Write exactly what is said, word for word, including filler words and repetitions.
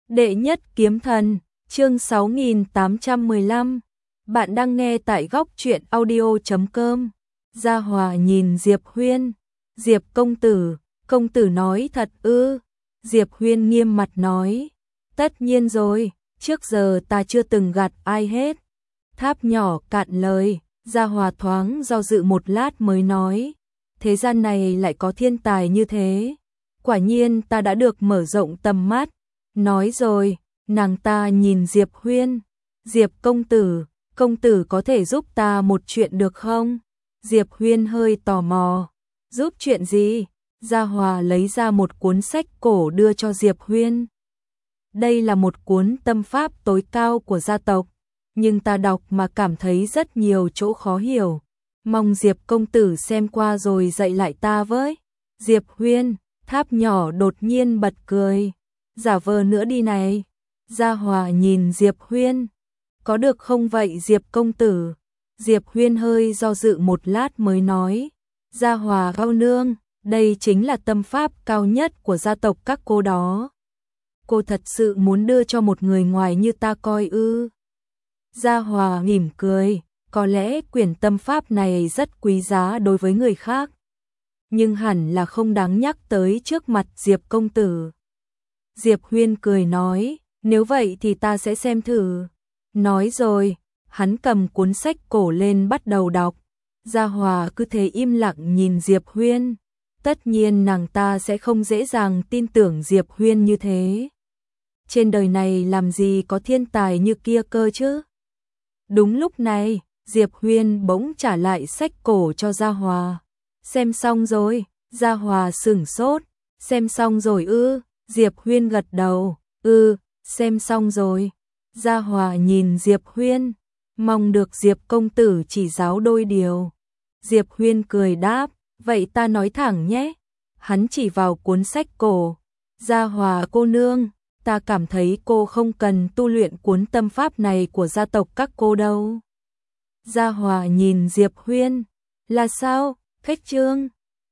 Đệ nhất kiếm thần, chương sáu nghìn tám trăm mười lăm. Bạn đang nghe tại góc truyện audio chấm com. Gia Hòa nhìn Diệp Huyên. Diệp công tử, công tử nói thật ư? Diệp Huyên nghiêm mặt nói. Tất nhiên rồi, trước giờ ta chưa từng gạt ai hết. Tháp nhỏ cạn lời, Gia Hòa thoáng do dự một lát mới nói. Thế gian này lại có thiên tài như thế. Quả nhiên ta đã được mở rộng tầm mắt. Nói rồi, nàng ta nhìn Diệp Huyên. Diệp công tử, công tử có thể giúp ta một chuyện được không? Diệp Huyên hơi tò mò. Giúp chuyện gì? Gia Hòa lấy ra một cuốn sách cổ đưa cho Diệp Huyên. Đây là một cuốn tâm pháp tối cao của gia tộc, nhưng ta đọc mà cảm thấy rất nhiều chỗ khó hiểu. Mong Diệp công tử xem qua rồi dạy lại ta với. Diệp Huyên, tháp nhỏ đột nhiên bật cười. Giả vờ nữa đi này. Gia Hòa nhìn Diệp Huyên. Có được không vậy Diệp công tử? Diệp Huyên hơi do dự một lát mới nói. Gia Hòa cao nương, đây chính là tâm pháp cao nhất của gia tộc các cô đó. Cô thật sự muốn đưa cho một người ngoài như ta coi ư? Gia Hòa mỉm cười, có lẽ quyển tâm pháp này rất quý giá đối với người khác, nhưng hẳn là không đáng nhắc tới trước mặt Diệp công tử. Diệp Huyên cười nói, nếu vậy thì ta sẽ xem thử. Nói rồi, hắn cầm cuốn sách cổ lên bắt đầu đọc. Gia Hòa cứ thế im lặng nhìn Diệp Huyên. Tất nhiên nàng ta sẽ không dễ dàng tin tưởng Diệp Huyên như thế. Trên đời này làm gì có thiên tài như kia cơ chứ? Đúng lúc này, Diệp Huyên bỗng trả lại sách cổ cho Gia Hòa. Xem xong rồi, Gia Hòa sửng sốt. Xem xong rồi ư? Diệp Huyên gật đầu. Ừ, xem xong rồi. Gia Hòa nhìn Diệp Huyên, mong được Diệp công tử chỉ giáo đôi điều. Diệp Huyên cười đáp, vậy ta nói thẳng nhé. Hắn chỉ vào cuốn sách cổ. Gia Hòa cô nương, ta cảm thấy cô không cần tu luyện cuốn tâm pháp này của gia tộc các cô đâu. Gia Hòa nhìn Diệp Huyên, là sao? Khách trương.